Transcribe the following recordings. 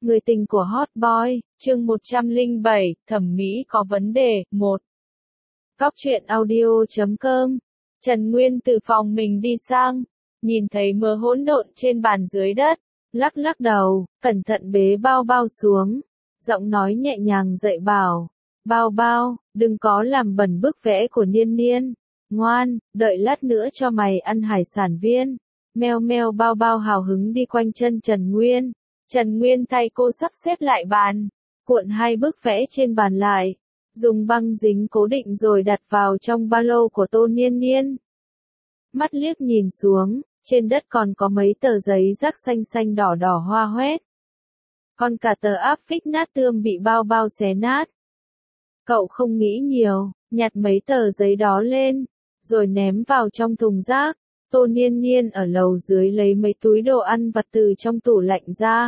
Người tình của Hot Boy, chương 107, thẩm mỹ có vấn đề, 1. Góc truyện audio.com. Trần Nguyên từ phòng mình đi sang, nhìn thấy mớ hỗn độn trên bàn dưới đất, lắc lắc đầu, cẩn thận bế bao bao xuống, giọng nói nhẹ nhàng dạy bảo, bao bao, đừng có làm bẩn bức vẽ của Niên Niên, ngoan, đợi lát nữa cho mày ăn hải sản viên. Meo meo bao bao hào hứng đi quanh chân Trần Nguyên. Trần Nguyên thay cô sắp xếp lại bàn, cuộn hai bức vẽ trên bàn lại, dùng băng dính cố định rồi đặt vào trong ba lô của Tô Niên Niên. Mắt liếc nhìn xuống, trên đất còn có mấy tờ giấy rác xanh xanh đỏ đỏ hoa hoét. Còn cả tờ áp phích nát tươm bị bao bao xé nát. Cậu không nghĩ nhiều, nhặt mấy tờ giấy đó lên, rồi ném vào trong thùng rác. Tô Niên Niên ở lầu dưới lấy mấy túi đồ ăn vặt từ trong tủ lạnh ra.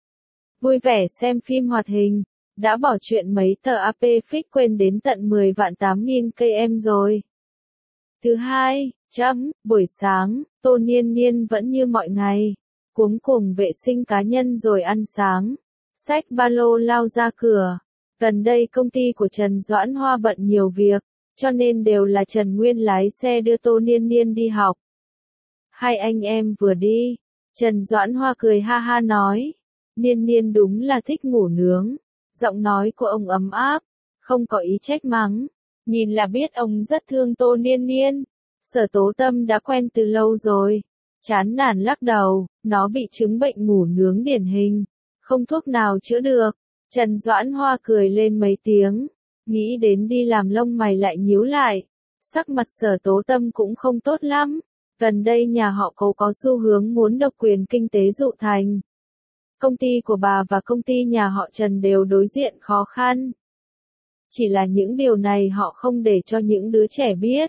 Vui vẻ xem phim hoạt hình, đã bỏ chuyện mấy tờ AP fix quên đến tận 10 vạn 8.000 km rồi. Thứ hai, buổi sáng, Tô Niên Niên vẫn như mọi ngày, cuống cuồng vệ sinh cá nhân rồi ăn sáng, xách ba lô lao ra cửa. Gần đây công ty của Trần Doãn Hoa bận nhiều việc, cho nên đều là Trần Nguyên lái xe đưa Tô Niên Niên đi học. Hai anh em vừa đi, Trần Doãn Hoa cười ha ha nói, Niên Niên đúng là thích ngủ nướng. Giọng nói của ông ấm áp, không có ý trách mắng, nhìn là biết ông rất thương Tô Niên Niên. Sở Tố Tâm đã quen từ lâu rồi, chán nản lắc đầu, nó bị chứng bệnh ngủ nướng điển hình, không thuốc nào chữa được. Trần Doãn Hoa cười lên mấy tiếng, nghĩ đến đi làm lông mày lại nhíu lại, sắc mặt Sở Tố Tâm cũng không tốt lắm. Gần đây nhà họ Cố có xu hướng muốn độc quyền kinh tế dụ thành. Công ty của bà và công ty nhà họ Trần đều đối diện khó khăn. Chỉ là những điều này họ không để cho những đứa trẻ biết.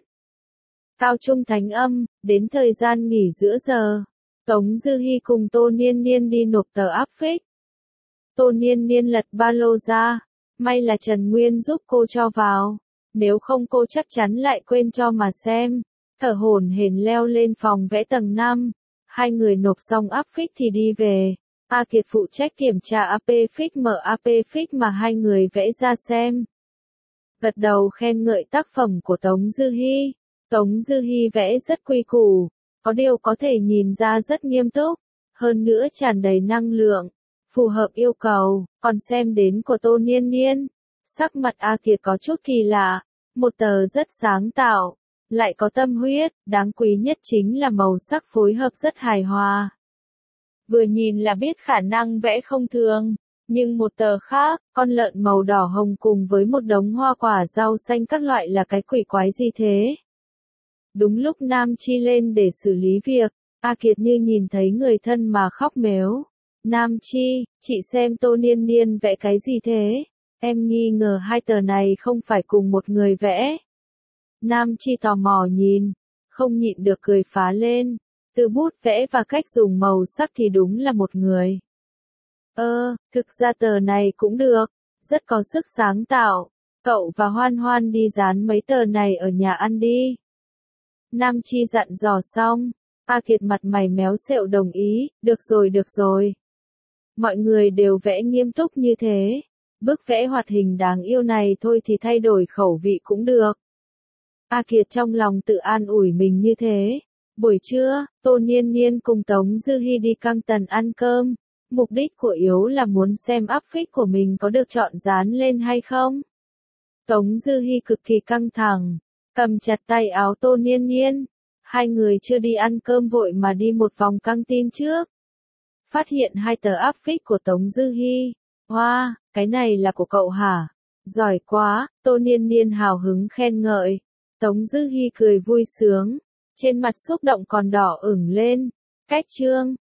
Cao trung thánh âm, đến thời gian nghỉ giữa giờ, Tống Dư Hi cùng Tô Niên Niên đi nộp tờ áp phích. Tô Niên Niên lật ba lô ra, may là Trần Nguyên giúp cô cho vào, nếu không cô chắc chắn lại quên cho mà xem. Thở hổn hển leo lên phòng vẽ tầng 5, hai người nộp xong áp phích thì đi về. A Kiệt phụ trách kiểm tra AP phích mở AP phích mà hai người vẽ ra xem. Gật đầu khen ngợi tác phẩm của Tống Dư Hi. Tống Dư Hi vẽ rất quy củ, có điều có thể nhìn ra rất nghiêm túc, hơn nữa tràn đầy năng lượng, phù hợp yêu cầu. Còn xem đến của Tô Niên Niên, sắc mặt A Kiệt có chút kỳ lạ, một tờ rất sáng tạo, lại có tâm huyết, đáng quý nhất chính là màu sắc phối hợp rất hài hòa. Vừa nhìn là biết khả năng vẽ không thường, nhưng một tờ khác, con lợn màu đỏ hồng cùng với một đống hoa quả rau xanh các loại là cái quỷ quái gì thế? Đúng lúc Nam Chi lên để xử lý việc, A Kiệt như nhìn thấy người thân mà khóc mếu. Nam Chi, chị xem Tô Niên Niên vẽ cái gì thế? Em nghi ngờ hai tờ này không phải cùng một người vẽ. Nam Chi tò mò nhìn, không nhịn được cười phá lên. Từ bút vẽ và cách dùng màu sắc thì đúng là một người. Thực ra tờ này cũng được, rất có sức sáng tạo. Cậu và Hoan Hoan đi dán mấy tờ này ở nhà ăn đi. Nam Chi dặn dò xong, A Kiệt mặt mày méo xẹo đồng ý, được rồi. Mọi người đều vẽ nghiêm túc như thế. Bức vẽ hoạt hình đáng yêu này thôi thì thay đổi khẩu vị cũng được. A Kiệt trong lòng tự an ủi mình như thế. Buổi trưa, Tô Niên Niên cùng Tống Dư Hi đi Căng Tần ăn cơm. Mục đích của Yếu là muốn xem áp phích của mình có được chọn dán lên hay không. Tống Dư Hi cực kỳ căng thẳng, cầm chặt tay áo Tô Niên Niên. Hai người chưa đi ăn cơm vội mà đi một vòng căng tin trước. Phát hiện hai tờ áp phích của Tống Dư Hi. Wow, cái này là của cậu hả? Giỏi quá, Tô Niên Niên hào hứng khen ngợi. Tống Dư Hi cười vui sướng, trên mặt xúc động còn đỏ ửng lên. Cách chương,